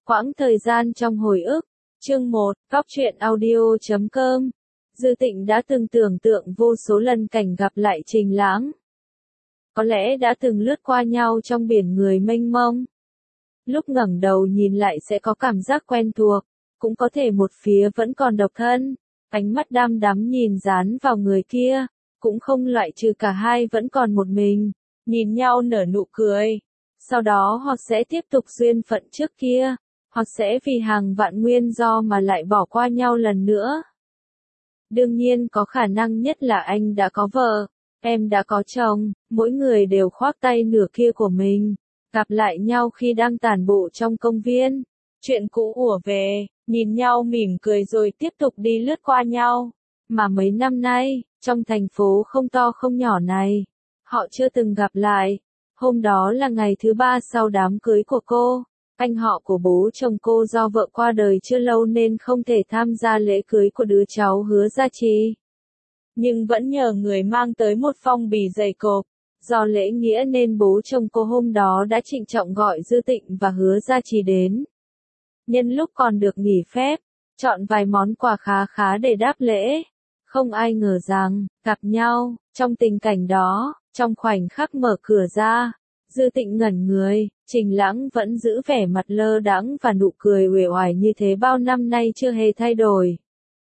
Quãng thời gian trong hồi ức, chương 1, Góc truyện audio.com. Dư Tịnh đã từng tưởng tượng vô số lần cảnh gặp lại Trình Lãng. Có lẽ đã từng lướt qua nhau trong biển người mênh mông. Lúc ngẩng đầu nhìn lại sẽ có cảm giác quen thuộc, cũng có thể một phía vẫn còn độc thân. Ánh mắt đăm đắm nhìn dán vào người kia, cũng không loại trừ cả hai vẫn còn một mình, nhìn nhau nở nụ cười. Sau đó hoặc sẽ tiếp tục duyên phận trước kia, hoặc sẽ vì hàng vạn nguyên do mà lại bỏ qua nhau lần nữa. Đương nhiên có khả năng nhất là anh đã có vợ, em đã có chồng, mỗi người đều khoác tay nửa kia của mình, gặp lại nhau khi đang tản bộ trong công viên. Chuyện cũ ùa về, nhìn nhau mỉm cười rồi tiếp tục đi lướt qua nhau. Mà mấy năm nay, trong thành phố không to không nhỏ này, họ chưa từng gặp lại. Hôm đó là ngày thứ 3 sau đám cưới của cô. Anh họ của bố chồng cô do vợ qua đời chưa lâu nên không thể tham gia lễ cưới của đứa cháu Hứa Gia Trì. Nhưng vẫn nhờ người mang tới một phong bì dày cộp. Do lễ nghĩa nên bố chồng cô hôm đó đã trịnh trọng gọi Dư Tịnh và Hứa Gia Trì đến. Nhân lúc còn được nghỉ phép, chọn vài món quà khá khá để đáp lễ. Không ai ngờ rằng, gặp nhau, trong tình cảnh đó, trong khoảnh khắc mở cửa ra, Dư Tịnh ngẩn người, Trình Lãng vẫn giữ vẻ mặt lơ đãng và nụ cười uể oải như thế bao năm nay chưa hề thay đổi.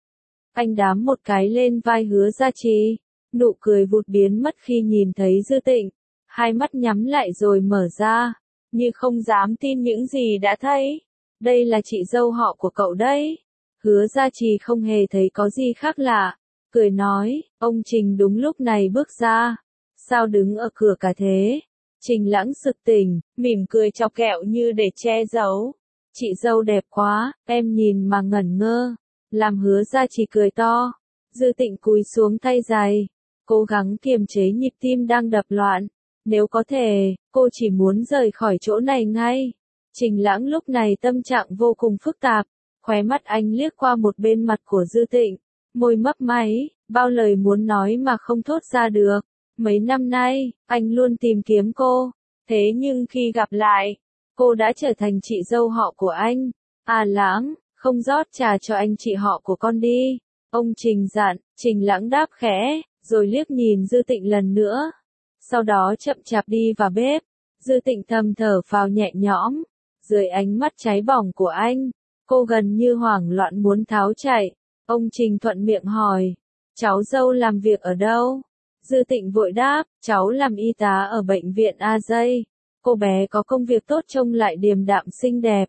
Anh đám một cái lên vai Hứa Gia Trì, nụ cười vụt biến mất khi nhìn thấy Dư Tịnh, hai mắt nhắm lại rồi mở ra, như không dám tin những gì đã thấy. Đây là chị dâu họ của cậu đấy. Hứa Gia Trì không hề thấy có gì khác lạ, cười nói, ông Trình đúng lúc này bước ra. Sao đứng ở cửa cả thế? Trình Lãng sực tỉnh, mỉm cười chọc ghẹo như để che giấu. Chị dâu đẹp quá, em nhìn mà ngẩn ngơ. Làm Hứa Gia Trì cười to. Dư Tịnh cúi xuống thay giày, cố gắng kiềm chế nhịp tim đang đập loạn. Nếu có thể, cô chỉ muốn rời khỏi chỗ này ngay. Trình Lãng lúc này tâm trạng vô cùng phức tạp, khóe mắt anh liếc qua một bên mặt của Dư Tịnh, môi mấp máy, bao lời muốn nói mà không thốt ra được. Mấy năm nay, anh luôn tìm kiếm cô, thế nhưng khi gặp lại, cô đã trở thành chị dâu họ của anh. À Lãng, không rót trà cho anh chị họ của con đi. Ông Trình dặn. Trình Lãng đáp khẽ, rồi liếc nhìn Dư Tịnh lần nữa. Sau đó chậm chạp đi vào bếp. Dư Tịnh thầm thở phào nhẹ nhõm. Dưới ánh mắt cháy bỏng của anh, cô gần như hoảng loạn muốn tháo chạy. Ông Trình thuận miệng hỏi, cháu dâu làm việc ở đâu? Dư Tịnh vội đáp, cháu làm y tá ở bệnh viện A-Dây. Cô bé có công việc tốt trông lại điềm đạm xinh đẹp.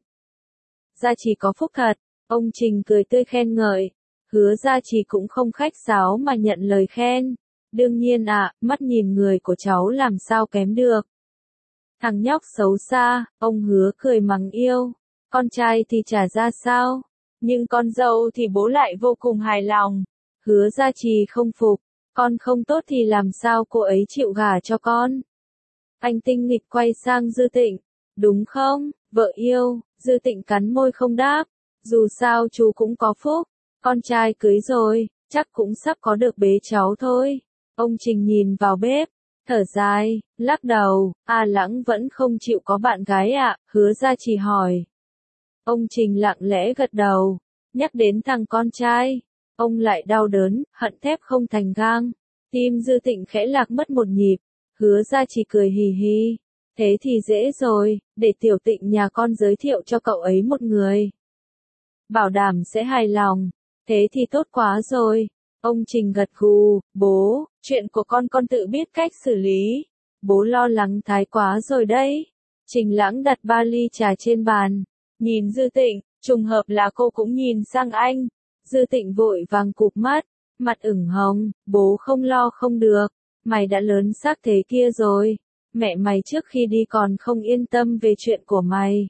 Gia Trì có phúc thật. Ông Trình cười tươi khen ngợi. Hứa Gia Trì cũng không khách sáo mà nhận lời khen. Đương nhiên ạ, mắt nhìn người của cháu làm sao kém được. Thằng nhóc xấu xa, ông Hứa cười mắng yêu. Con trai thì chả ra sao, nhưng con dâu thì bố lại vô cùng hài lòng. Hứa Gia Trì không phục, con không tốt thì làm sao cô ấy chịu gả cho con. Anh tinh nghịch quay sang Dư Tịnh, đúng không, vợ yêu? Dư Tịnh cắn môi không đáp, dù sao chú cũng có phúc, con trai cưới rồi, chắc cũng sắp có được bế cháu thôi. Ông Trình nhìn vào bếp, thở dài, lắc đầu, à Lãng vẫn không chịu có bạn gái ạ. Hứa Gia Trì hỏi. Ông Trình lặng lẽ gật đầu, nhắc đến thằng con trai, ông lại đau đớn, hận thép không thành gang. Tim Dư Tịnh khẽ lạc mất một nhịp. Hứa Gia Trì cười hì hì, thế thì dễ rồi, để tiểu Tịnh nhà con giới thiệu cho cậu ấy một người. Bảo đảm sẽ hài lòng, thế thì tốt quá rồi. Ông Trình gật gù, bố, chuyện của con tự biết cách xử lý. Bố lo lắng thái quá rồi đấy. Trình Lãng đặt ba ly trà trên bàn, nhìn Dư Tịnh, trùng hợp là cô cũng nhìn sang anh. Dư Tịnh vội vàng cụp mắt, mặt ửng hồng, bố không lo không được, mày đã lớn xác thế kia rồi. Mẹ mày trước khi đi còn không yên tâm về chuyện của mày.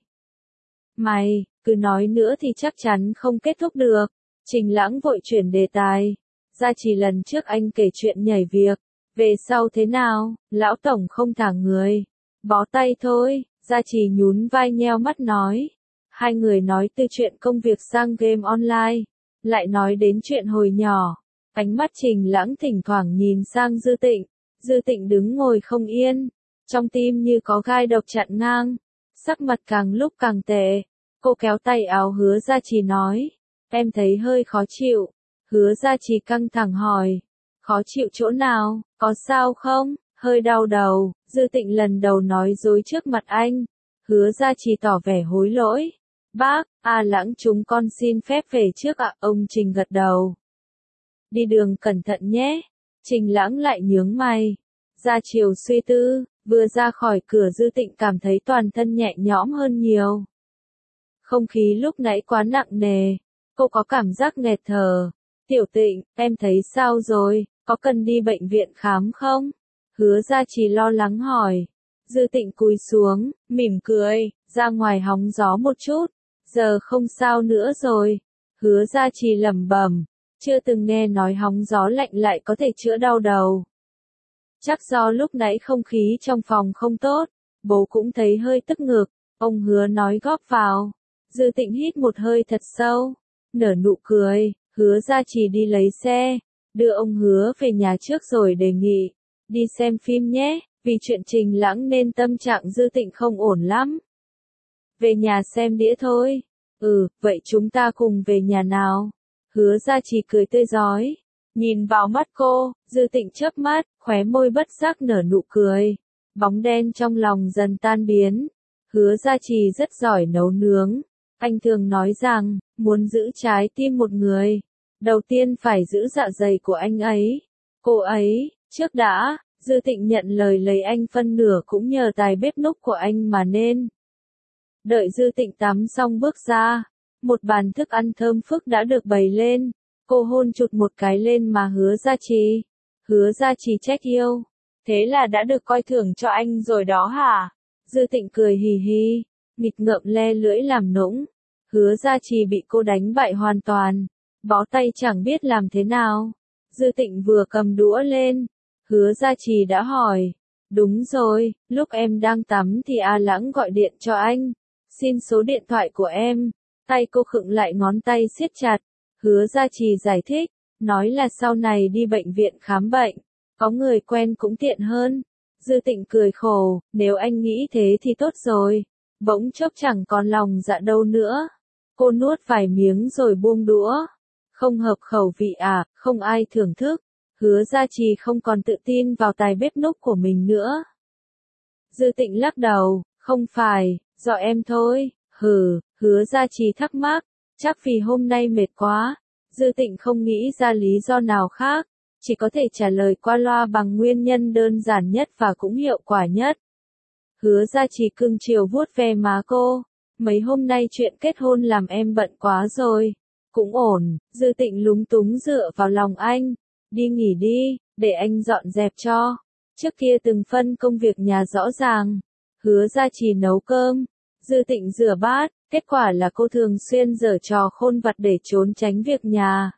Mày, cứ nói nữa thì chắc chắn không kết thúc được. Trình Lãng vội chuyển đề tài. Gia Trì lần trước anh kể chuyện nhảy việc, về sau thế nào? Lão tổng không thả người, bó tay thôi. Gia Trì nhún vai nheo mắt nói. Hai người nói từ chuyện công việc sang game online, lại nói đến chuyện hồi nhỏ. Ánh mắt Trình Lãng thỉnh thoảng nhìn sang Dư Tịnh. Dư Tịnh đứng ngồi không yên, trong tim như có gai độc chặn ngang, sắc mặt càng lúc càng tệ. Cô kéo tay áo Hứa Gia Trì nói. Em thấy hơi khó chịu. Hứa Gia Trì căng thẳng hỏi. Khó chịu chỗ nào, có sao không? Hơi đau đầu. Dư Tịnh lần đầu nói dối trước mặt anh. Hứa Gia Trì tỏ vẻ hối lỗi. Bác, Lãng chúng con xin phép về trước ạ. Ông Trình gật đầu. Đi đường cẩn thận nhé. Trình Lãng lại nhướng mày. Gia Triều suy tư, vừa ra khỏi cửa Dư Tịnh cảm thấy toàn thân nhẹ nhõm hơn nhiều. Không khí lúc nãy quá nặng nề. Cô có cảm giác nghẹt thở. Tiểu Tịnh, em thấy sao rồi, có cần đi bệnh viện khám không? Hứa Gia Trì lo lắng hỏi. Dư Tịnh cúi xuống, mỉm cười, ra ngoài hóng gió một chút. Giờ không sao nữa rồi. Hứa Gia Trì lẩm bẩm, chưa từng nghe nói hóng gió lạnh lại có thể chữa đau đầu. Chắc do lúc nãy không khí trong phòng không tốt, bố cũng thấy hơi tức ngực, ông Hứa nói góp vào. Dư Tịnh hít một hơi thật sâu, nở nụ cười. Hứa Gia Trì đi lấy xe, đưa ông Hứa về nhà trước rồi đề nghị, đi xem phim nhé, vì chuyện Trình Lãng nên tâm trạng Dư Tịnh không ổn lắm. Về nhà xem đĩa thôi. Vậy chúng ta cùng về nhà nào? Hứa Gia Trì cười tươi rói, nhìn vào mắt cô, Dư Tịnh chớp mắt, khóe môi bất giác nở nụ cười. Bóng đen trong lòng dần tan biến. Hứa Gia Trì rất giỏi nấu nướng. Anh thường nói rằng, muốn giữ trái tim một người, đầu tiên phải giữ dạ dày của anh ấy. Cô ấy, trước đã. Dư Tịnh nhận lời lấy anh phân nửa cũng nhờ tài bếp núc của anh mà nên. Đợi Dư Tịnh tắm xong bước ra, một bàn thức ăn thơm phức đã được bày lên. Cô hôn chụt một cái lên má Hứa Gia Trì. Hứa Gia Trì trách yêu. Thế là đã được coi thưởng cho anh rồi đó hả? Dư Tịnh cười hì hì, nghịch ngợm le lưỡi làm nũng. Hứa Gia Trì bị cô đánh bại hoàn toàn, bó tay chẳng biết làm thế nào. Dư Tịnh vừa cầm đũa lên, Hứa Gia Trì đã hỏi. Đúng rồi, lúc em đang tắm thì Lãng gọi điện cho anh. Xin số điện thoại của em. Tay cô khựng lại, ngón tay siết chặt. Hứa Gia Trì giải thích, nói là sau này đi bệnh viện khám bệnh, có người quen cũng tiện hơn. Dư Tịnh cười khổ, nếu anh nghĩ thế thì tốt rồi. Bỗng chốc chẳng còn lòng dạ đâu nữa. Cô nuốt vài miếng rồi buông đũa. Không hợp khẩu vị không ai thưởng thức. Hứa Gia Trì không còn tự tin vào tài bếp núc của mình nữa. Dư Tịnh lắc đầu, không phải, do em thôi. Hứa Gia Trì thắc mắc, chắc vì hôm nay mệt quá. Dư Tịnh không nghĩ ra lý do nào khác, chỉ có thể trả lời qua loa bằng nguyên nhân đơn giản nhất và cũng hiệu quả nhất. Hứa Gia Trì cưng chiều vuốt ve má cô. Mấy hôm nay chuyện kết hôn làm em bận quá rồi. Cũng ổn. Dư Tịnh lúng túng dựa vào lòng anh. Đi nghỉ đi, để anh dọn dẹp cho. Trước kia từng phân công việc nhà rõ ràng. Hứa Gia Trì nấu cơm, Dư Tịnh rửa bát. Kết quả là cô thường xuyên giở trò khôn vặt để trốn tránh việc nhà.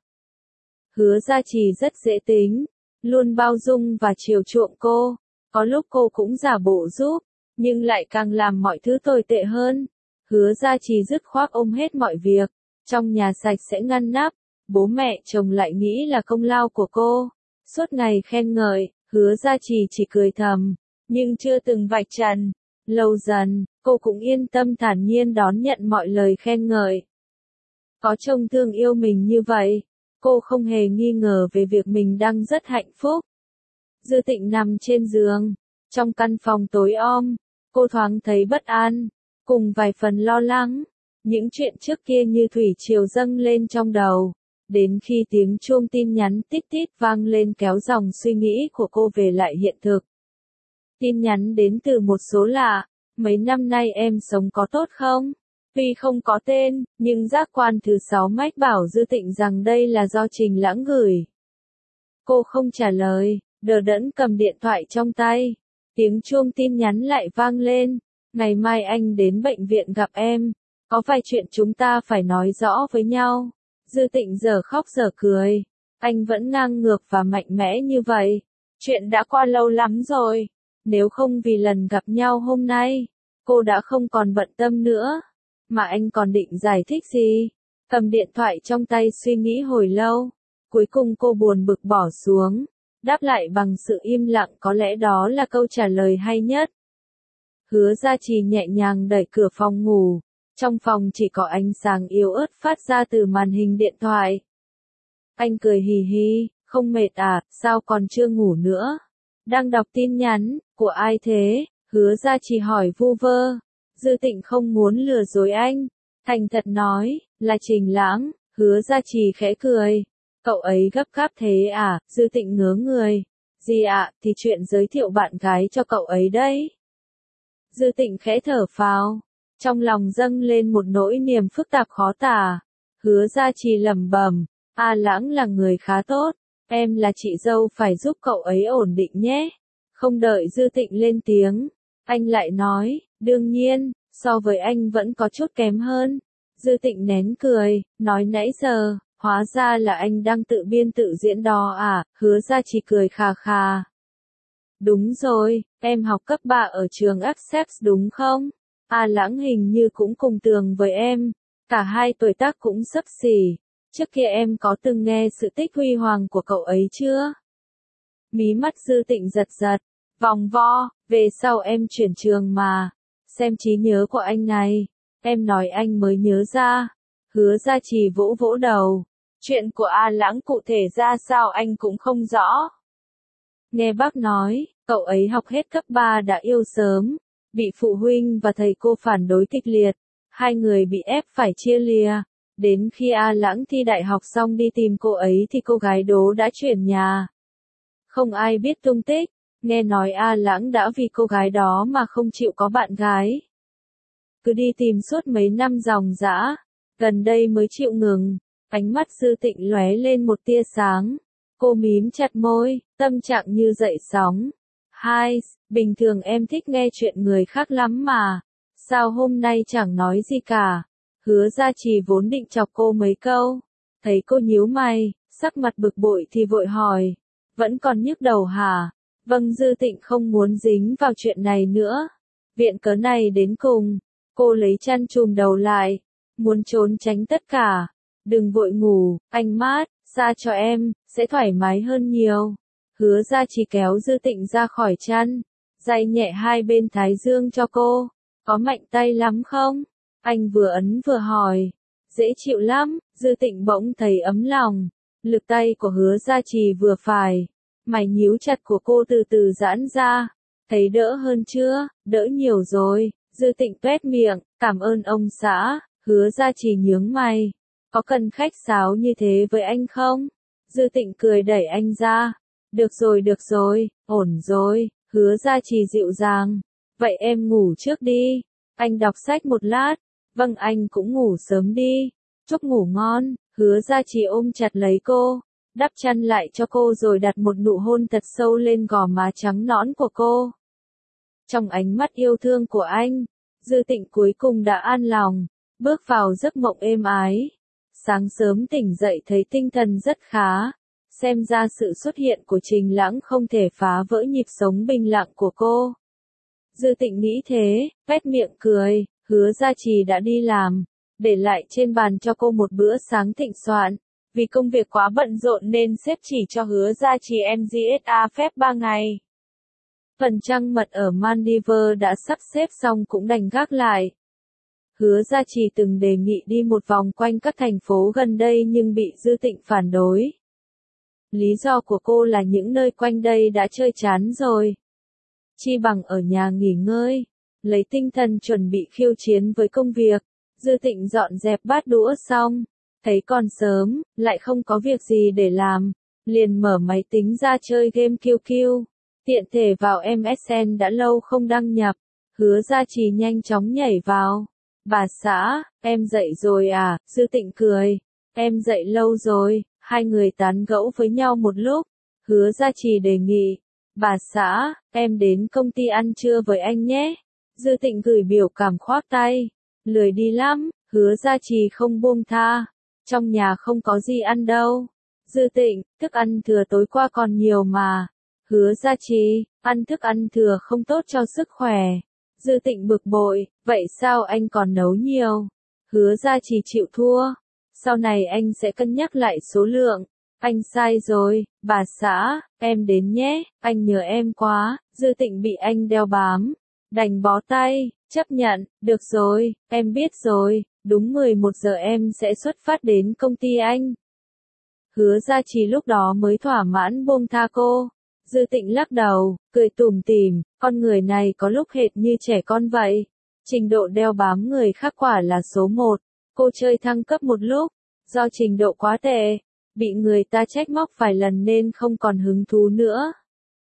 Hứa Gia Trì rất dễ tính, luôn bao dung và chiều chuộng cô. Có lúc cô cũng giả bộ giúp, nhưng lại càng làm mọi thứ tồi tệ hơn. Hứa Gia Trì dứt khoát ôm hết mọi việc, trong nhà sạch sẽ ngăn nắp. Bố mẹ chồng lại nghĩ là công lao của cô, suốt ngày khen ngợi. Hứa Gia Trì chỉ cười thầm, nhưng chưa từng vạch trần. Lâu dần, cô cũng yên tâm thản nhiên đón nhận mọi lời khen ngợi. Có chồng thương yêu mình như vậy, cô không hề nghi ngờ về việc mình đang rất hạnh phúc. Dư Tịnh nằm trên giường, trong căn phòng tối om, cô thoáng thấy bất an, cùng vài phần lo lắng. Những chuyện trước kia như thủy triều dâng lên trong đầu, đến khi tiếng chuông tin nhắn tít tít vang lên kéo dòng suy nghĩ của cô về lại hiện thực. Tin nhắn đến từ một số lạ. Mấy năm nay em sống có tốt không? Tuy không có tên, nhưng giác quan thứ 6 mách bảo Dư Tịnh rằng đây là do Trình Lãng gửi. Cô không trả lời, đờ đẫn cầm điện thoại trong tay. Tiếng chuông tin nhắn lại vang lên. Ngày mai anh đến bệnh viện gặp em. Có vài chuyện chúng ta phải nói rõ với nhau. Dư Tịnh giờ khóc giờ cười. Anh vẫn ngang ngược và mạnh mẽ như vậy. Chuyện đã qua lâu lắm rồi. Nếu không vì lần gặp nhau hôm nay, cô đã không còn bận tâm nữa. Mà anh còn định giải thích gì? Cầm điện thoại trong tay suy nghĩ hồi lâu. Cuối cùng cô buồn bực bỏ xuống. Đáp lại bằng sự im lặng, có lẽ đó là câu trả lời hay nhất. Hứa Gia Trì nhẹ nhàng đẩy cửa phòng ngủ. Trong phòng chỉ có ánh sáng yếu ớt phát ra từ màn hình điện thoại. Anh cười hì hì, không mệt à, sao còn chưa ngủ nữa? Đang đọc tin nhắn, của ai thế? Hứa Gia Trì hỏi vu vơ. Dư Tịnh không muốn lừa dối anh. Thành thật nói, là Trình Lãng. Hứa Gia Trì khẽ cười. Cậu ấy gấp gáp thế à? Dư Tịnh ngớ người. Gì ạ, thì chuyện giới thiệu bạn gái cho cậu ấy đấy. Dư Tịnh khẽ thở phào. Trong lòng dâng lên một nỗi niềm phức tạp khó tả. Hứa Gia Trì lẩm bẩm, A Lãng là người khá tốt, em là chị dâu phải giúp cậu ấy ổn định nhé. Không đợi Dư Tịnh lên tiếng, anh lại nói, đương nhiên, so với anh vẫn có chút kém hơn. Dư Tịnh nén cười, nói nãy giờ, hóa ra là anh đang tự biên tự diễn đó à? Hứa Gia Trì cười khà khà. Đúng rồi, em học cấp 3 ở trường Essex đúng không? A Lãng hình như cũng cùng tường với em, cả hai tuổi tác cũng xấp xỉ. Trước kia em có từng nghe sự tích huy hoàng của cậu ấy chưa? Mí mắt Dư Tịnh giật giật, vòng vo, về sau em chuyển trường mà. Xem trí nhớ của anh này, em nói anh mới nhớ ra. Hứa Gia Trì vỗ vỗ đầu, chuyện của A Lãng cụ thể ra sao anh cũng không rõ. Nghe bác nói, cậu ấy học hết cấp 3 đã yêu sớm, bị phụ huynh và thầy cô phản đối kịch liệt, hai người bị ép phải chia lìa. Đến khi A Lãng thi đại học xong đi tìm cô ấy thì cô gái đó đã chuyển nhà. Không ai biết tung tích, nghe nói A Lãng đã vì cô gái đó mà không chịu có bạn gái. Cứ đi tìm suốt mấy năm ròng rã, gần đây mới chịu ngừng. Ánh mắt Dư Tịnh lóe lên một tia sáng. Cô mím chặt môi, tâm trạng như dậy sóng. Hai, bình thường em thích nghe chuyện người khác lắm mà. Sao hôm nay chẳng nói gì cả? Hứa Gia Trì vốn định chọc cô mấy câu. Thấy cô nhíu mày, sắc mặt bực bội thì vội hỏi. Vẫn còn nhức đầu hả? Vâng, Dư Tịnh không muốn dính vào chuyện này nữa. Viện cớ này đến cùng. Cô lấy chăn chùm đầu lại. Muốn trốn tránh tất cả. Đừng vội ngủ, anh mát, ra cho em, sẽ thoải mái hơn nhiều. Hứa Gia Trì kéo Dư Tịnh ra khỏi chăn. Day nhẹ hai bên thái dương cho cô. Có mạnh tay lắm không? Anh vừa ấn vừa hỏi. Dễ chịu lắm, Dư Tịnh bỗng thấy ấm lòng. Lực tay của Hứa Gia Trì vừa phải. Mày nhíu chặt của cô từ từ giãn ra. Thấy đỡ hơn chưa? Đỡ nhiều rồi. Dư Tịnh tuét miệng, cảm ơn ông xã. Hứa Gia Trì nhướng mày. Có cần khách sáo như thế với anh không? Dư Tịnh cười đẩy anh ra. Được rồi, ổn rồi. Hứa Gia Trì dịu dàng. Vậy em ngủ trước đi. Anh đọc sách một lát. Vâng, anh cũng ngủ sớm đi. Chúc ngủ ngon. Hứa Gia Trì ôm chặt lấy cô, đắp chăn lại cho cô rồi đặt một nụ hôn thật sâu lên gò má trắng nõn của cô. Trong ánh mắt yêu thương của anh, Dư Tịnh cuối cùng đã an lòng, bước vào giấc mộng êm ái. Sáng sớm tỉnh dậy thấy tinh thần rất khá. Xem ra sự xuất hiện của Trình Lãng không thể phá vỡ nhịp sống bình lặng của cô. Dư Tịnh nghĩ thế, vét miệng cười. Hứa Gia Trì đã đi làm, để lại trên bàn cho cô một bữa sáng thịnh soạn. Vì công việc quá bận rộn nên sếp chỉ cho Hứa Gia Trì MGSA phép 3 ngày. Phần trăng mật ở Maldives đã sắp xếp xong cũng đành gác lại. Hứa Gia Trì từng đề nghị đi một vòng quanh các thành phố gần đây nhưng bị Dư Tịnh phản đối. Lý do của cô là những nơi quanh đây đã chơi chán rồi. Chi bằng ở nhà nghỉ ngơi, lấy tinh thần chuẩn bị khiêu chiến với công việc. Dư Tịnh dọn dẹp bát đũa xong, thấy còn sớm, lại không có việc gì để làm, liền mở máy tính ra chơi game QQ. Tiện thể vào MSN đã lâu không đăng nhập. Hứa Gia Trì nhanh chóng nhảy vào. Bà xã, em dậy rồi à? Dư Tịnh cười. Em dậy lâu rồi. Hai người tán gẫu với nhau một lúc. Hứa Gia Trì đề nghị. Bà xã, em đến công ty ăn trưa với anh nhé. Dư Tịnh gửi biểu cảm khoác tay. Lười đi lắm. Hứa Gia Trì không buông tha. Trong nhà không có gì ăn đâu. Dư Tịnh, thức ăn thừa tối qua còn nhiều mà. Hứa Gia Trì, ăn thức ăn thừa không tốt cho sức khỏe. Dư Tịnh bực bội, vậy sao anh còn nấu nhiều? Hứa Gia Trì chịu thua. Sau này anh sẽ cân nhắc lại số lượng. Anh sai rồi, bà xã, em đến nhé, anh nhớ em quá. Dư Tịnh bị anh đeo bám. Đành bó tay, chấp nhận, được rồi, em biết rồi, đúng 11 giờ em sẽ xuất phát đến công ty anh. Hứa Gia Trì lúc đó mới thỏa mãn buông tha cô. Dư Tịnh lắc đầu, cười tủm tỉm, con người này có lúc hệt như trẻ con vậy. Trình độ đeo bám người khác quả là số 1. Cô chơi thăng cấp một lúc, do trình độ quá tệ, bị người ta trách móc vài lần nên không còn hứng thú nữa.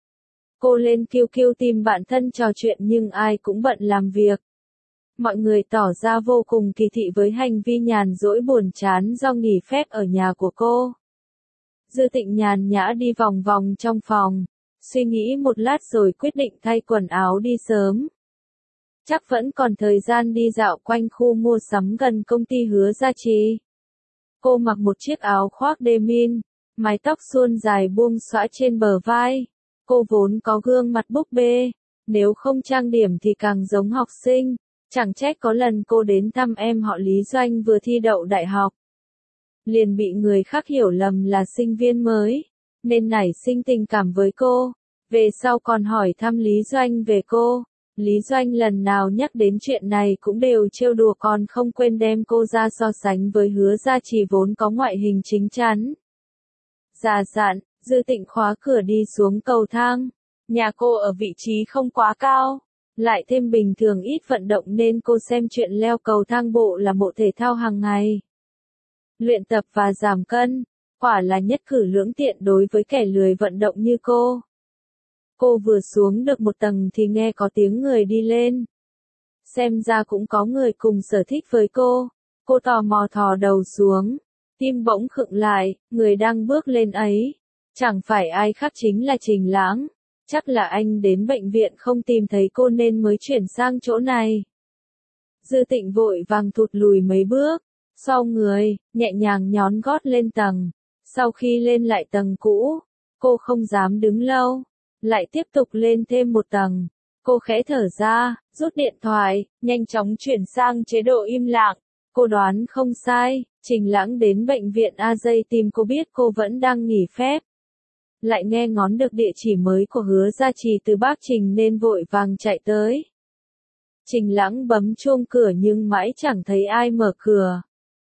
Cô lên QQ tìm bạn thân trò chuyện nhưng ai cũng bận làm việc. Mọi người tỏ ra vô cùng kỳ thị với hành vi nhàn rỗi buồn chán do nghỉ phép ở nhà của cô. Dư Tịnh nhàn nhã đi vòng vòng trong phòng, suy nghĩ một lát rồi quyết định thay quần áo đi sớm. Chắc vẫn còn thời gian đi dạo quanh khu mua sắm gần công ty Hứa Gia Trì. Cô mặc một chiếc áo khoác denim, mái tóc suôn dài buông xõa trên bờ vai. Cô vốn có gương mặt búp bê, nếu không trang điểm thì càng giống học sinh. Chẳng trách có lần cô đến thăm em họ Lý Doanh vừa thi đậu đại học. Liền bị người khác hiểu lầm là sinh viên mới, nên nảy sinh tình cảm với cô. Về sau còn hỏi thăm Lý Doanh về cô. Lý Doanh lần nào nhắc đến chuyện này cũng đều trêu đùa còn không quên đem cô ra so sánh với Hứa Gia Trì vốn có ngoại hình chính chắn. Già dặn, Dư Tịnh khóa cửa đi xuống cầu thang. Nhà cô ở vị trí không quá cao, lại thêm bình thường ít vận động nên cô xem chuyện leo cầu thang bộ là bộ thể thao hàng ngày. Luyện tập và giảm cân, quả là nhất cử lưỡng tiện đối với kẻ lười vận động như cô. Cô vừa xuống được một tầng thì nghe có tiếng người đi lên. Xem ra cũng có người cùng sở thích với cô. Cô tò mò thò đầu xuống, tim bỗng khựng lại, người đang bước lên ấy. Chẳng phải ai khác chính là Trình Lãng. Chắc là anh đến bệnh viện không tìm thấy cô nên mới chuyển sang chỗ này. Dư Tịnh vội vàng thụt lùi mấy bước, sau người, nhẹ nhàng nhón gót lên tầng. Sau khi lên lại tầng cũ, cô không dám đứng lâu, lại tiếp tục lên thêm một tầng. Cô khẽ thở ra, rút điện thoại, nhanh chóng chuyển sang chế độ im lặng. Cô đoán không sai, Trình Lãng đến bệnh viện AJ tìm cô biết cô vẫn đang nghỉ phép. Lại nghe ngóng được địa chỉ mới của Hứa Gia Trì từ bác Trình nên vội vàng chạy tới. Trình Lãng bấm chuông cửa nhưng mãi chẳng thấy ai mở cửa.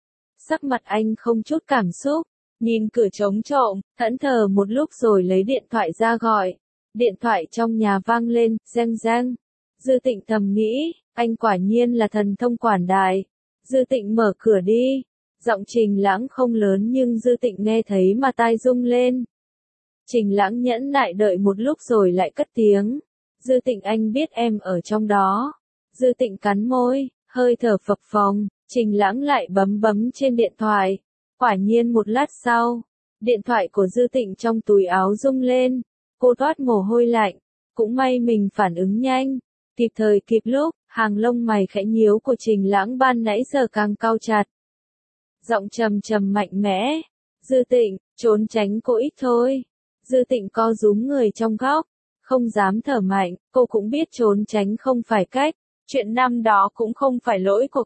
Sắc mặt anh không chút cảm xúc, nhìn cửa trống trộm, thẫn thờ một lúc rồi lấy điện thoại ra gọi. Điện thoại trong nhà vang lên, reng reng. Dư Tịnh thầm nghĩ, anh quả nhiên là thần thông quảng đại. Dư Tịnh mở cửa đi. Giọng Trình Lãng không lớn nhưng Dư Tịnh nghe thấy mà tai rung lên. Trình Lãng nhẫn nại đợi một lúc rồi lại cất tiếng. Dư Tịnh anh biết em ở trong đó. Dư Tịnh cắn môi, hơi thở phập phồng. Trình Lãng lại bấm trên điện thoại. Quả nhiên một lát sau, điện thoại của Dư Tịnh trong túi áo rung lên. Cô toát mồ hôi lạnh. Cũng may mình phản ứng nhanh. Kịp thời kịp lúc, hàng lông mày khẽ nhíu của Trình Lãng ban nãy giờ càng cau chặt. Giọng trầm trầm mạnh mẽ. Dư Tịnh, trốn tránh cô ít thôi. Dư Tịnh co rúm người trong góc, không dám thở mạnh, cô cũng biết trốn tránh không phải cách, chuyện năm đó cũng không phải lỗi của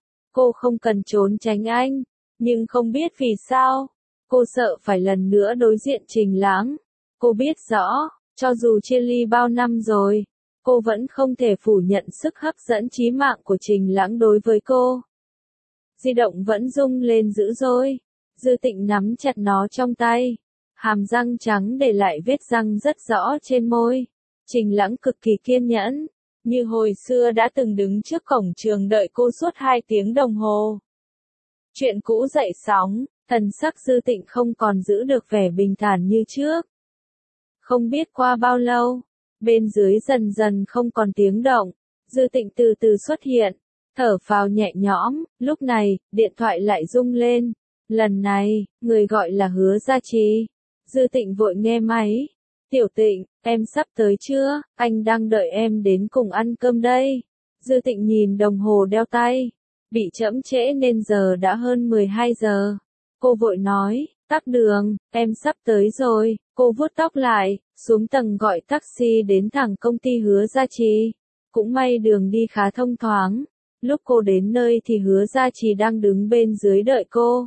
cô không cần trốn tránh anh, nhưng không biết vì sao, cô sợ phải lần nữa đối diện Trình Lãng. Cô biết rõ, cho dù chia ly bao năm rồi, cô vẫn không thể phủ nhận sức hấp dẫn chí mạng của Trình Lãng đối với cô. Di động vẫn rung lên dữ dội, Dư Tịnh nắm chặt nó trong tay. Hàm răng trắng để lại vết răng rất rõ trên môi. Trình Lãng cực kỳ kiên nhẫn, như hồi xưa đã từng đứng trước cổng trường đợi cô suốt 2 tiếng đồng hồ. Chuyện cũ dậy sóng, thần sắc Dư Tịnh không còn giữ được vẻ bình thản như trước. Không biết qua bao lâu, bên dưới dần dần không còn tiếng động, Dư Tịnh từ từ xuất hiện, thở phào nhẹ nhõm, lúc này, điện thoại lại rung lên. Lần này, người gọi là Hứa Gia Trì. Dư Tịnh vội nghe máy. Tiểu Tịnh, em sắp tới chưa? Anh đang đợi em đến cùng ăn cơm đây. Dư Tịnh nhìn đồng hồ đeo tay. Bị chậm trễ nên giờ đã hơn 12 giờ. Cô vội nói, tắc đường, em sắp tới rồi. Cô vuốt tóc lại, xuống tầng gọi taxi đến thẳng công ty Hứa Gia Trì. Cũng may đường đi khá thông thoáng. Lúc cô đến nơi thì Hứa Gia Trì đang đứng bên dưới đợi cô.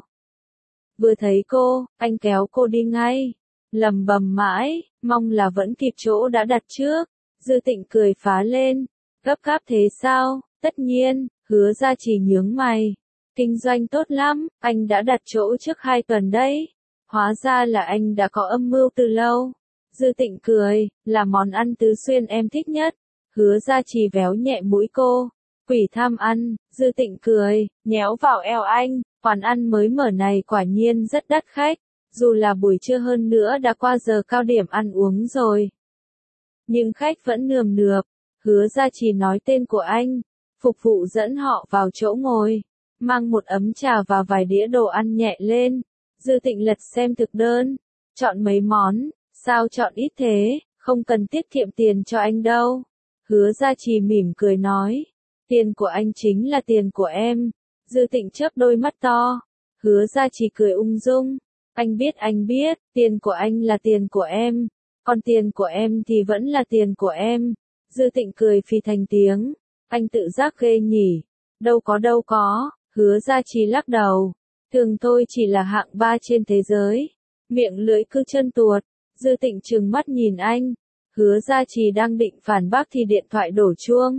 Vừa thấy cô, anh kéo cô đi ngay. Lầm bầm mãi, mong là vẫn kịp chỗ đã đặt trước. Dư Tịnh cười phá lên. Gấp gáp thế sao? Tất nhiên, Hứa Gia Trì nhướng mày. Kinh doanh tốt lắm, anh đã đặt chỗ trước 2 tuần đấy. Hóa ra là anh đã có âm mưu từ lâu. Dư Tịnh cười, là món ăn Tứ Xuyên em thích nhất. Hứa Gia Trì véo nhẹ mũi cô. Quỷ tham ăn, Dư Tịnh cười, nhéo vào eo anh, quán ăn mới mở này quả nhiên rất đắt khách. Dù là buổi trưa hơn nữa đã qua giờ cao điểm ăn uống rồi. Nhưng khách vẫn nườm nượp. Hứa Gia Trì nói tên của anh. Phục vụ dẫn họ vào chỗ ngồi. Mang một ấm trà và vài đĩa đồ ăn nhẹ lên. Dư Tịnh lật xem thực đơn. Chọn mấy món. Sao chọn ít thế, không cần tiết kiệm tiền cho anh đâu. Hứa Gia Trì mỉm cười nói. Tiền của anh chính là tiền của em. Dư Tịnh chớp đôi mắt to. Hứa Gia Trì cười ung dung. Anh biết, tiền của anh là tiền của em. Còn tiền của em thì vẫn là tiền của em. Dư Tịnh cười phì thành tiếng. Anh tự giác ghê nhỉ. Đâu có. Hứa Gia Trì lắc đầu. Thường tôi chỉ là hạng 3 trên thế giới. Miệng lưỡi cứ chân tuột. Dư Tịnh trừng mắt nhìn anh. Hứa Gia Trì đang định phản bác thì điện thoại đổ chuông.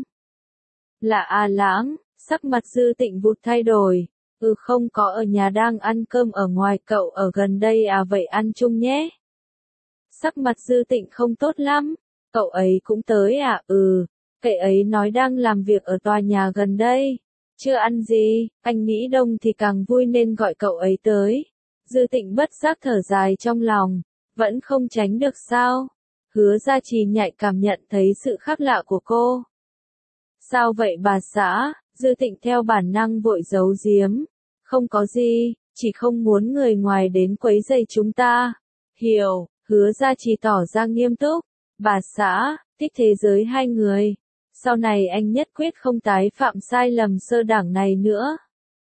Là A Lãng, sắc mặt Dư Tịnh vụt thay đổi. Không có ở nhà, đang ăn cơm ở ngoài, cậu ở gần đây à, vậy ăn chung nhé. Sắc mặt Dư Tịnh không tốt lắm. Cậu ấy cũng tới à? Cậu ấy nói đang làm việc ở tòa nhà gần đây. Chưa ăn gì, anh nghĩ đông thì càng vui nên gọi cậu ấy tới. Dư Tịnh bất giác thở dài trong lòng. Vẫn không tránh được sao? Hứa Gia Trì nhạy cảm nhận thấy sự khác lạ của cô. Sao vậy bà xã? Dư Tịnh theo bản năng vội giấu giếm. Không có gì, chỉ không muốn người ngoài đến quấy rầy chúng ta. Hiểu, Hứa Gia Trì tỏ ra nghiêm túc. Bà xã, thích thế giới hai người. Sau này anh nhất quyết không tái phạm sai lầm sơ đẳng này nữa.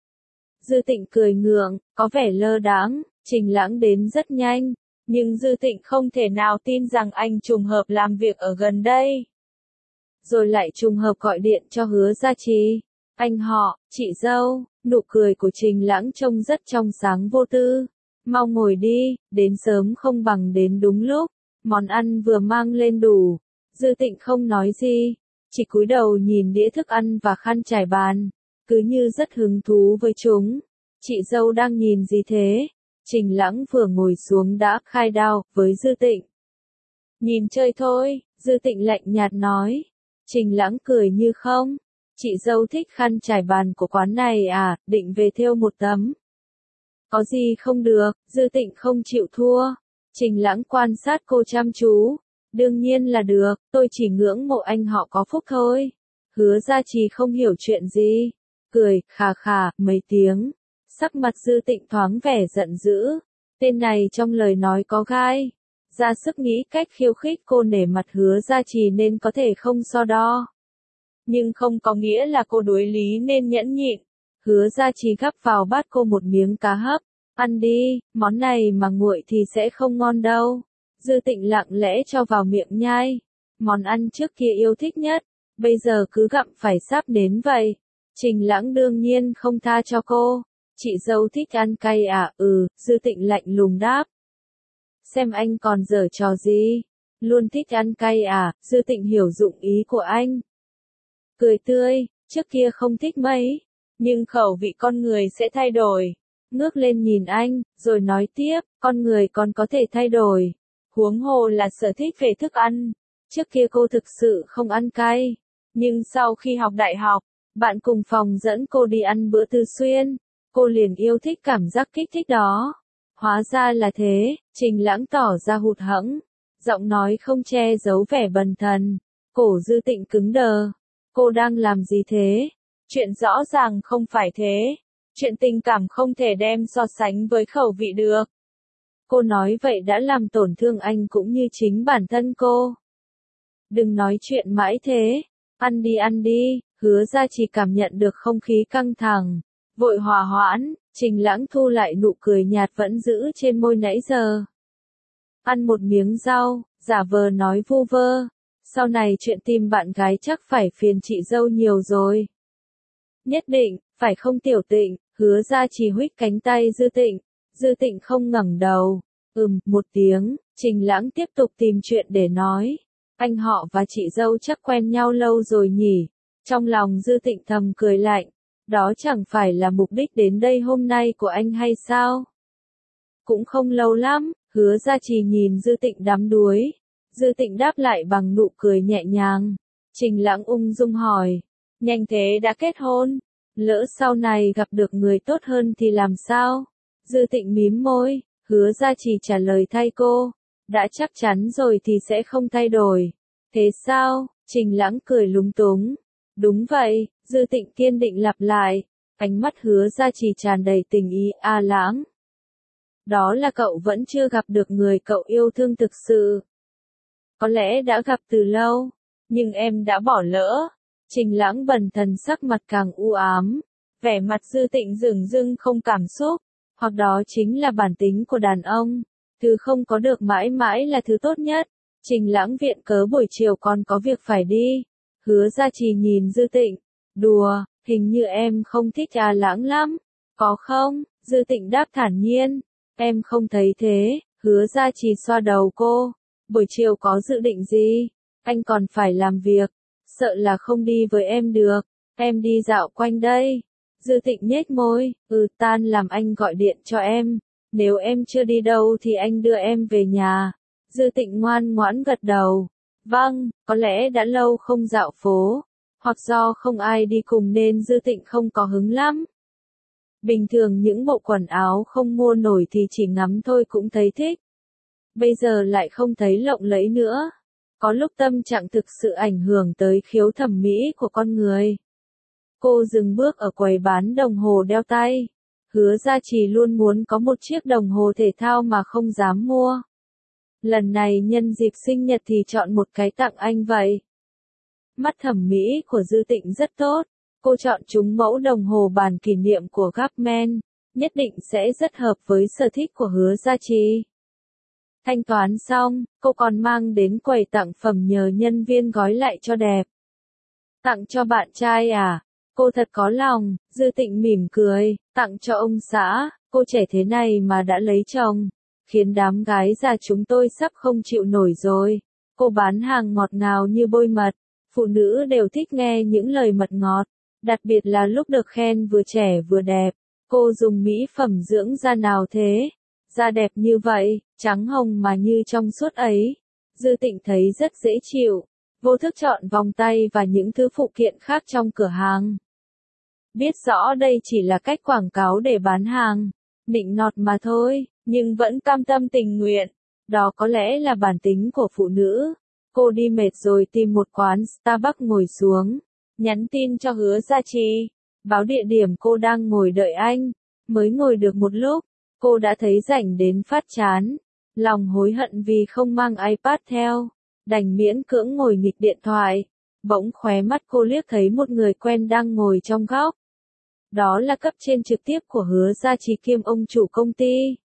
Dư Tịnh cười ngượng, có vẻ lơ đãng. Trình Lãng đến rất nhanh. Nhưng Dư Tịnh không thể nào tin rằng anh trùng hợp làm việc ở gần đây. Rồi lại trùng hợp gọi điện cho Hứa Gia Trì. Anh họ, chị dâu, nụ cười của Trình Lãng trông rất trong sáng vô tư. Mau ngồi đi, đến sớm không bằng đến đúng lúc. Món ăn vừa mang lên đủ. Dư Tịnh không nói gì, chỉ cúi đầu nhìn đĩa thức ăn và khăn trải bàn. Cứ như rất hứng thú với chúng. Chị dâu đang nhìn gì thế? Trình Lãng vừa ngồi xuống đã khai đao với Dư Tịnh. Nhìn chơi thôi, Dư Tịnh lạnh nhạt nói. Trình Lãng cười như không. Chị dâu thích khăn trải bàn của quán này à, định về thêu một tấm. Có gì không được, Dư Tịnh không chịu thua. Trình Lãng quan sát cô chăm chú. Đương nhiên là được, tôi chỉ ngưỡng mộ anh họ có phúc thôi. Hứa Gia Trì không hiểu chuyện gì. Cười, khà khà, mấy tiếng. Sắc mặt Dư Tịnh thoáng vẻ giận dữ. Tên này trong lời nói có gai. Ra sức nghĩ cách khiêu khích cô nể mặt Hứa Gia Trì nên có thể không so đo. Nhưng không có nghĩa là cô đối lý nên nhẫn nhịn. Hứa Gia Trì gắp vào bát cô một miếng cá hấp. Ăn đi, món này mà nguội thì sẽ không ngon đâu. Dư Tịnh lặng lẽ cho vào miệng nhai. Món ăn trước kia yêu thích nhất, bây giờ cứ gặm phải sáp đến vậy. Trình Lãng đương nhiên không tha cho cô. Chị dâu thích ăn cay à? Dư Tịnh lạnh lùng đáp. Xem anh còn giở trò gì? Luôn thích ăn cay à? Dư Tịnh hiểu dụng ý của anh. Cười tươi, trước kia không thích mấy. Nhưng khẩu vị con người sẽ thay đổi. Ngước lên nhìn anh, rồi nói tiếp, con người còn có thể thay đổi. Huống hồ là sở thích về thức ăn. Trước kia cô thực sự không ăn cay. Nhưng sau khi học đại học, bạn cùng phòng dẫn cô đi ăn bữa Tứ Xuyên. Cô liền yêu thích cảm giác kích thích đó. Hóa ra là thế, Trình Lãng tỏ ra hụt hẫng. Giọng nói không che giấu vẻ bần thần. Cổ Dư Tịnh cứng đờ. Cô đang làm gì thế? Chuyện rõ ràng không phải thế. Chuyện tình cảm không thể đem so sánh với khẩu vị được. Cô nói vậy đã làm tổn thương anh cũng như chính bản thân cô. Đừng nói chuyện mãi thế. Ăn đi, Hứa Gia Trì cảm nhận được không khí căng thẳng. Vội hòa hoãn, Trình Lãng thu lại nụ cười nhạt vẫn giữ trên môi nãy giờ. Ăn một miếng rau, giả vờ nói vu vơ. Sau này chuyện tìm bạn gái chắc phải phiền chị dâu nhiều rồi. Nhất định, phải không Tiểu Tịnh? Hứa Gia Trì huých cánh tay Dư Tịnh. Dư Tịnh không ngẩng đầu. Một tiếng, Trình Lãng tiếp tục tìm chuyện để nói. Anh họ và chị dâu chắc quen nhau lâu rồi nhỉ. Trong lòng Dư Tịnh thầm cười lạnh, đó chẳng phải là mục đích đến đây hôm nay của anh hay sao? Cũng không lâu lắm, Hứa Gia Trì nhìn Dư Tịnh đắm đuối. Dư Tịnh đáp lại bằng nụ cười nhẹ nhàng. Trình Lãng ung dung hỏi, nhanh thế đã kết hôn? Lỡ sau này gặp được người tốt hơn thì làm sao? Dư Tịnh mím môi, Hứa Gia Trì trả lời thay cô, đã chắc chắn rồi thì sẽ không thay đổi. Thế sao? Trình Lãng cười lúng túng. Đúng vậy, Dư Tịnh kiên định lặp lại, ánh mắt Hứa Gia Trì tràn đầy tình ý. A Lãng, đó là cậu vẫn chưa gặp được người cậu yêu thương thực sự. Có lẽ đã gặp từ lâu, nhưng em đã bỏ lỡ. Trình Lãng bần thần sắc mặt càng u ám, vẻ mặt Dư Tịnh dửng dưng không cảm xúc, hoặc đó chính là bản tính của đàn ông, thứ không có được mãi mãi là thứ tốt nhất. Trình Lãng viện cớ buổi chiều còn có việc phải đi. Hứa Gia Trì nhìn Dư Tịnh, đùa, hình như em không thích A Lãng lắm, có không? Dư Tịnh đáp thản nhiên, em không thấy thế. Hứa Gia Trì xoa đầu cô, buổi chiều có dự định gì? Anh còn phải làm việc, sợ là không đi với em được, em đi dạo quanh đây. Dư Tịnh nhếch môi, tan làm anh gọi điện cho em, nếu em chưa đi đâu thì anh đưa em về nhà. Dư Tịnh ngoan ngoãn gật đầu, vâng, có lẽ đã lâu không dạo phố, hoặc do không ai đi cùng nên Dư Tịnh không có hứng lắm. Bình thường những bộ quần áo không mua nổi thì chỉ ngắm thôi cũng thấy thích. Bây giờ lại không thấy lộng lẫy nữa. Có lúc tâm trạng thực sự ảnh hưởng tới khiếu thẩm mỹ của con người. Cô dừng bước ở quầy bán đồng hồ đeo tay. Hứa Gia Trì luôn muốn có một chiếc đồng hồ thể thao mà không dám mua. Lần này nhân dịp sinh nhật thì chọn một cái tặng anh vậy. Mắt thẩm mỹ của Dư Tịnh rất tốt. Cô chọn chúng mẫu đồng hồ bàn kỷ niệm của Garmin, nhất định sẽ rất hợp với sở thích của Hứa Gia Trì. Thanh toán xong, cô còn mang đến quầy tặng phẩm nhờ nhân viên gói lại cho đẹp. Tặng cho bạn trai à? Cô thật có lòng. Dư Tịnh mỉm cười, tặng cho ông xã, cô trẻ thế này mà đã lấy chồng, khiến đám gái già chúng tôi sắp không chịu nổi rồi. Cô bán hàng ngọt ngào như bôi mật, phụ nữ đều thích nghe những lời mật ngọt, đặc biệt là lúc được khen vừa trẻ vừa đẹp. Cô dùng mỹ phẩm dưỡng da nào thế? Da đẹp như vậy, trắng hồng mà như trong suốt ấy. Dư Tịnh thấy rất dễ chịu, vô thức chọn vòng tay và những thứ phụ kiện khác trong cửa hàng. Biết rõ đây chỉ là cách quảng cáo để bán hàng, nịnh nọt mà thôi, nhưng vẫn cam tâm tình nguyện. Đó có lẽ là bản tính của phụ nữ. Cô đi mệt rồi tìm một quán Starbucks ngồi xuống, nhắn tin cho Hứa Gia Trì, báo địa điểm cô đang ngồi đợi anh. Mới ngồi được một lúc, cô đã thấy rảnh đến phát chán, lòng hối hận vì không mang iPad theo, đành miễn cưỡng ngồi nghịch điện thoại. Bỗng khóe mắt cô liếc thấy một người quen đang ngồi trong góc. Đó là cấp trên trực tiếp của Hứa Gia Trì kiêm ông chủ công ty.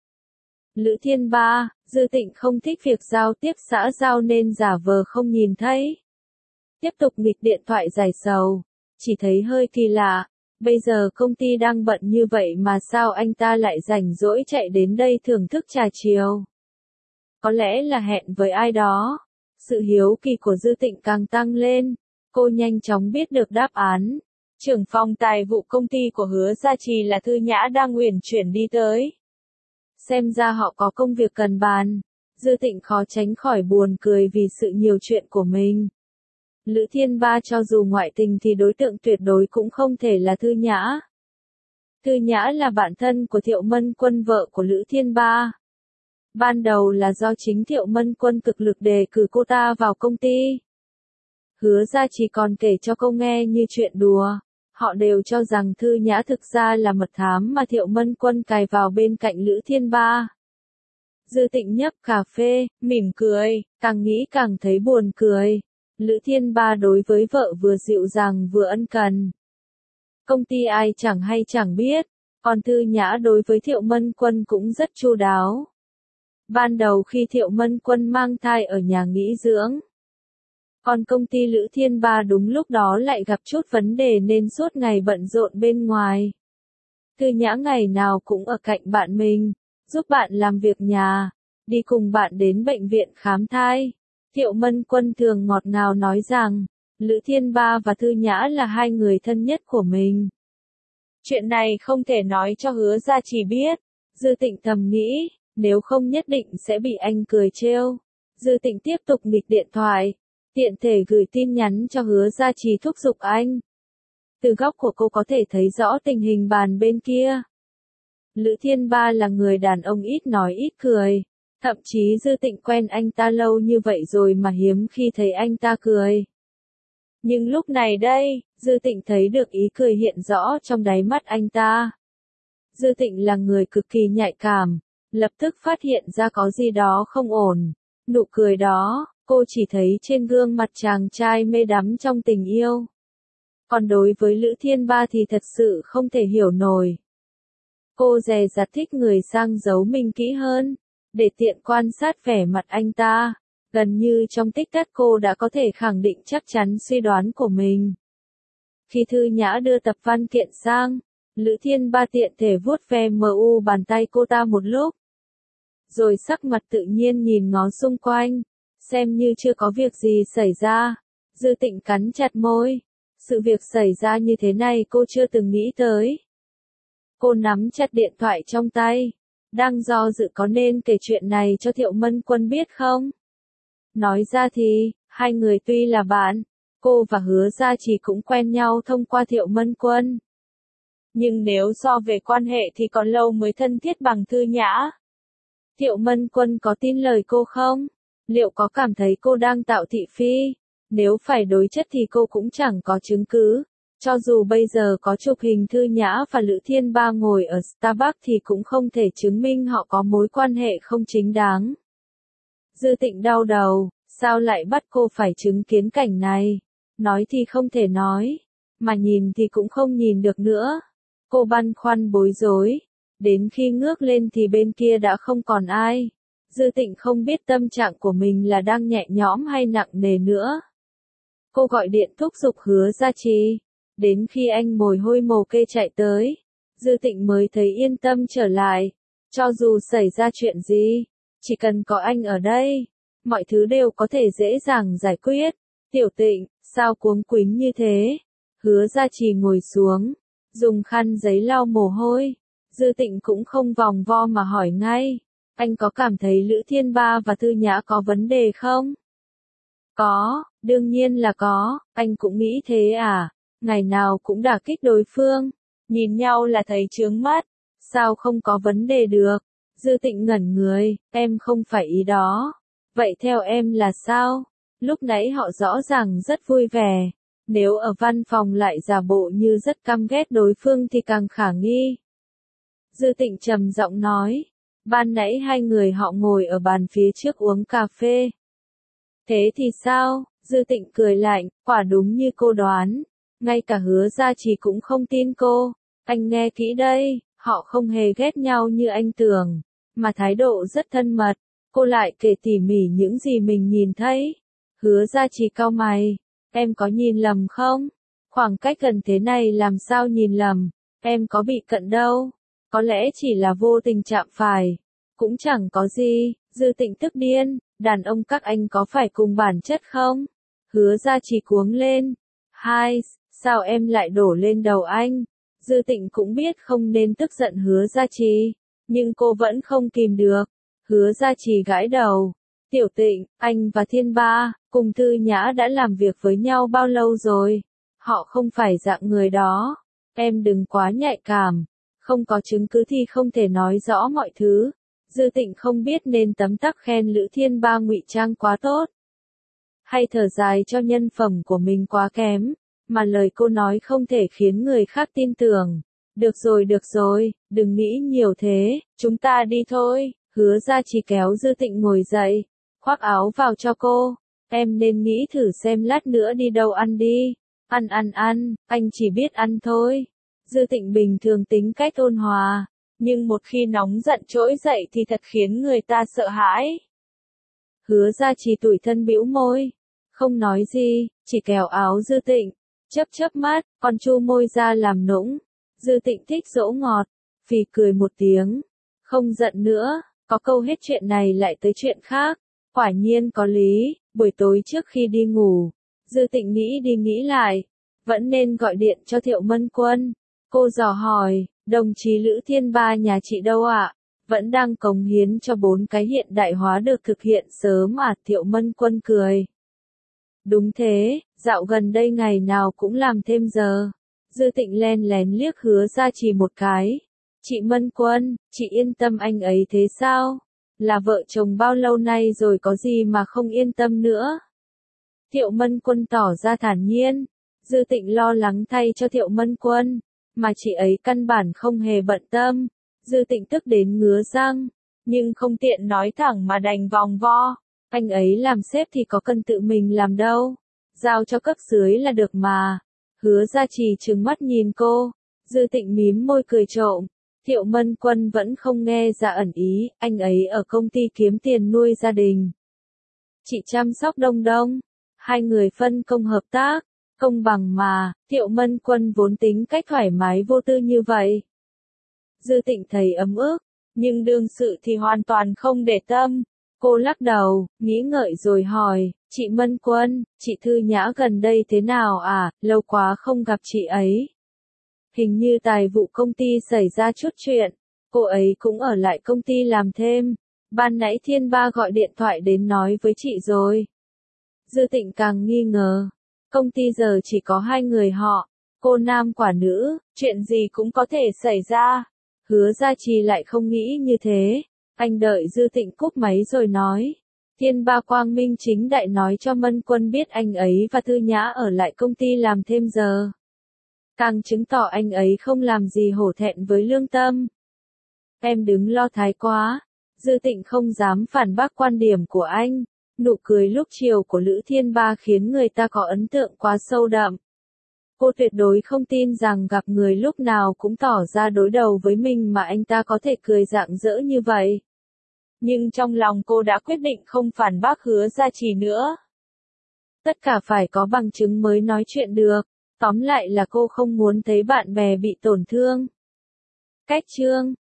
Lữ Thiên Ba. Dư Tịnh không thích việc giao tiếp xã giao nên giả vờ không nhìn thấy. Tiếp tục nghịch điện thoại giải sầu, chỉ thấy hơi kỳ lạ. Bây giờ công ty đang bận như vậy mà sao anh ta lại rảnh rỗi chạy đến đây thưởng thức trà chiều? Có lẽ là hẹn với ai đó. Sự hiếu kỳ của Dư Tịnh càng tăng lên. Cô nhanh chóng biết được đáp án. Trưởng phòng tài vụ công ty của Hứa Gia Trì là Thư Nhã đang uyển chuyển đi tới. Xem ra họ có công việc cần bàn. Dư Tịnh khó tránh khỏi buồn cười vì sự nhiều chuyện của mình. Lữ Thiên Ba cho dù ngoại tình thì đối tượng tuyệt đối cũng không thể là Thư Nhã. Thư Nhã là bạn thân của Thiệu Mân Quân, vợ của Lữ Thiên Ba. Ban đầu là do chính Thiệu Mân Quân cực lực đề cử cô ta vào công ty. Hứa Gia Trì còn kể cho cô nghe như chuyện đùa. Họ đều cho rằng Thư Nhã thực ra là mật thám mà Thiệu Mân Quân cài vào bên cạnh Lữ Thiên Ba. Dư Tịnh nhấp cà phê, mỉm cười, càng nghĩ càng thấy buồn cười. Lữ Thiên Ba đối với vợ vừa dịu dàng vừa ân cần. Công ty ai chẳng hay chẳng biết, còn Thư Nhã đối với Thiệu Mân Quân cũng rất chu đáo. Ban đầu khi Thiệu Mân Quân mang thai ở nhà nghỉ dưỡng, còn công ty Lữ Thiên Ba đúng lúc đó lại gặp chút vấn đề nên suốt ngày bận rộn bên ngoài. Thư Nhã ngày nào cũng ở cạnh bạn mình, giúp bạn làm việc nhà, đi cùng bạn đến bệnh viện khám thai. Thiệu Mân Quân thường ngọt ngào nói rằng, Lữ Thiên Ba và Thư Nhã là hai người thân nhất của mình. Chuyện này không thể nói cho Hứa Gia Trì biết. Dư Tịnh thầm nghĩ, nếu không nhất định sẽ bị anh cười trêu. Dư Tịnh tiếp tục nghịch điện thoại, tiện thể gửi tin nhắn cho Hứa Gia Trì thúc giục anh. Từ góc của cô có thể thấy rõ tình hình bàn bên kia. Lữ Thiên Ba là người đàn ông ít nói ít cười. Thậm chí Dư Tịnh quen anh ta lâu như vậy rồi mà hiếm khi thấy anh ta cười. Nhưng lúc này đây, Dư Tịnh thấy được ý cười hiện rõ trong đáy mắt anh ta. Dư Tịnh là người cực kỳ nhạy cảm, lập tức phát hiện ra có gì đó không ổn. Nụ cười đó, cô chỉ thấy trên gương mặt chàng trai mê đắm trong tình yêu. Còn đối với Lữ Thiên Ba thì thật sự không thể hiểu nổi. Cô dè dặt thích người sang giấu mình kỹ hơn, để tiện quan sát vẻ mặt anh ta. Gần như trong tích tắc cô đã có thể khẳng định chắc chắn suy đoán của mình. Khi Thư Nhã đưa tập văn kiện sang, Lữ Thiên Ba tiện thể vuốt ve bàn tay cô ta một lúc. Rồi sắc mặt tự nhiên nhìn ngó xung quanh, xem như chưa có việc gì xảy ra. Dư Tịnh cắn chặt môi. Sự việc xảy ra như thế này cô chưa từng nghĩ tới. Cô nắm chặt điện thoại trong tay, đang do dự có nên kể chuyện này cho Thiệu Mân Quân biết không? Nói ra thì, hai người tuy là bạn, cô và Hứa Gia Trì cũng quen nhau thông qua Thiệu Mân Quân. Nhưng nếu so về quan hệ thì còn lâu mới thân thiết bằng Thư Nhã. Thiệu Mân Quân có tin lời cô không? Liệu có cảm thấy cô đang tạo thị phi? Nếu phải đối chất thì cô cũng chẳng có chứng cứ. Cho dù bây giờ có chụp hình Thư Nhã và Lữ Thiên Ba ngồi ở Starbucks thì cũng không thể chứng minh họ có mối quan hệ không chính đáng. Dư Tịnh đau đầu, sao lại bắt cô phải chứng kiến cảnh này? Nói thì không thể nói, mà nhìn thì cũng không nhìn được nữa. Cô băn khoăn bối rối, đến khi ngước lên thì bên kia đã không còn ai. Dư Tịnh không biết tâm trạng của mình là đang nhẹ nhõm hay nặng nề nữa. Cô gọi điện thúc giục Hứa Gia Trì. Đến khi anh mồi hôi mồ kê chạy tới, Dư Tịnh mới thấy yên tâm trở lại. Cho dù xảy ra chuyện gì, chỉ cần có anh ở đây, mọi thứ đều có thể dễ dàng giải quyết. Tiểu Tịnh, sao cuống quýnh như thế? Hứa Gia Trì ngồi xuống, dùng khăn giấy lau mồ hôi. Dư Tịnh cũng không vòng vo mà hỏi ngay, anh có cảm thấy Lữ Thiên Ba và Thư Nhã có vấn đề không? Có, đương nhiên là có, anh cũng nghĩ thế à? Ngày nào cũng đả kích đối phương, nhìn nhau là thấy chướng mắt, sao không có vấn đề được? Dư Tịnh ngẩn người, em không phải ý đó. Vậy theo em là sao? Lúc nãy họ rõ ràng rất vui vẻ, nếu ở văn phòng lại giả bộ như rất căm ghét đối phương thì càng khả nghi. Dư Tịnh trầm giọng nói, ban nãy hai người họ ngồi ở bàn phía trước uống cà phê. Thế thì sao? Dư Tịnh cười lạnh, quả đúng như cô đoán. Ngay cả Hứa Gia Trì cũng không tin cô. Anh nghe kỹ đây, họ không hề ghét nhau như anh tưởng, mà thái độ rất thân mật. Cô lại kể tỉ mỉ những gì mình nhìn thấy. Hứa Gia Trì cau mày, em có nhìn lầm không? Khoảng cách gần thế này làm sao nhìn lầm, em có bị cận đâu. Có lẽ chỉ là vô tình chạm phải, cũng chẳng có gì. Dư Tịnh tức điên, đàn ông các anh có phải cùng bản chất không? Hứa Gia Trì cuống lên, hai, sao em lại đổ lên đầu anh? Dư Tịnh cũng biết không nên tức giận Hứa Gia Trì, nhưng cô vẫn không kìm được. Hứa Gia Trì gãi đầu, Tiểu Tịnh, anh và Thiên Ba, cùng Thư Nhã đã làm việc với nhau bao lâu rồi? Họ không phải dạng người đó. Em đừng quá nhạy cảm, không có chứng cứ thì không thể nói rõ mọi thứ. Dư Tịnh không biết nên tấm tắc khen Lữ Thiên Ba ngụy trang quá tốt, hay thở dài cho nhân phẩm của mình quá kém, mà lời cô nói không thể khiến người khác tin tưởng. Được rồi, đừng nghĩ nhiều thế, chúng ta đi thôi. Hứa Gia Trì kéo Dư Tịnh ngồi dậy, khoác áo vào cho cô. Em nên nghĩ thử xem lát nữa đi đâu ăn đi. Ăn, anh chỉ biết ăn thôi. Dư Tịnh bình thường tính cách ôn hòa, nhưng một khi nóng giận trỗi dậy thì thật khiến người ta sợ hãi. Hứa Gia Trì tủi thân bĩu môi, không nói gì, chỉ kéo áo Dư Tịnh, chớp mắt, còn chu môi ra làm nũng. Dư Tịnh thích dỗ ngọt, phì cười một tiếng, không giận nữa, có câu hết chuyện này lại tới chuyện khác, quả nhiên có lý. Buổi tối trước khi đi ngủ, Dư Tịnh nghĩ đi nghĩ lại, vẫn nên gọi điện cho Thiệu Mân Quân. Cô dò hỏi, đồng chí Lữ Thiên Ba nhà chị đâu ạ? Vẫn đang cống hiến cho 4 cái hiện đại hóa được thực hiện sớm à? Thiệu Mân Quân cười. Đúng thế, dạo gần đây ngày nào cũng làm thêm giờ. Dư Tịnh len lén liếc Hứa Gia Trì một cái. Chị Mân Quân, chị yên tâm anh ấy thế sao? Là vợ chồng bao lâu nay rồi có gì mà không yên tâm nữa? Thiệu Mân Quân tỏ ra thản nhiên. Dư Tịnh lo lắng thay cho Thiệu Mân Quân, mà chị ấy căn bản không hề bận tâm. Dư Tịnh tức đến ngứa răng, nhưng không tiện nói thẳng mà đành vòng vo. Anh ấy làm sếp thì có cần tự mình làm đâu. Giao cho cấp dưới là được mà. Hứa Gia Trì trừng mắt nhìn cô. Dư Tịnh mím môi cười trộm. Thiệu Mân Quân vẫn không nghe ra ẩn ý, anh ấy ở công ty kiếm tiền nuôi gia đình. Chị chăm sóc Đông Đông. Hai người phân công hợp tác. Công bằng mà, Thiệu Mân Quân vốn tính cách thoải mái vô tư như vậy. Dư Tịnh thấy ấm ức, nhưng đương sự thì hoàn toàn không để tâm. Cô lắc đầu, nghĩ ngợi rồi hỏi, chị Mân Quân, chị Thư Nhã gần đây thế nào à, lâu quá không gặp chị ấy. Hình như tài vụ công ty xảy ra chút chuyện, cô ấy cũng ở lại công ty làm thêm. Ban nãy Thiên Ba gọi điện thoại đến nói với chị rồi. Dư Tịnh càng nghi ngờ, công ty giờ chỉ có 2 người họ, cô nam quả nữ, chuyện gì cũng có thể xảy ra. Hứa Gia Trì lại không nghĩ như thế. Anh đợi Dư Tịnh cúp máy rồi nói. Thiên Ba quang minh chính đại nói cho Mân Quân biết anh ấy và Thư Nhã ở lại công ty làm thêm giờ. Càng chứng tỏ anh ấy không làm gì hổ thẹn với lương tâm. Em đứng lo thái quá. Dư Tịnh không dám phản bác quan điểm của anh. Nụ cười lúc chiều của Lữ Thiên Ba khiến người ta có ấn tượng quá sâu đậm. Cô tuyệt đối không tin rằng gặp người lúc nào cũng tỏ ra đối đầu với mình mà anh ta có thể cười rạng rỡ như vậy. Nhưng trong lòng cô đã quyết định không phản bác Hứa Gia Trì nữa. Tất cả phải có bằng chứng mới nói chuyện được. Tóm lại là cô không muốn thấy bạn bè bị tổn thương. Cách chương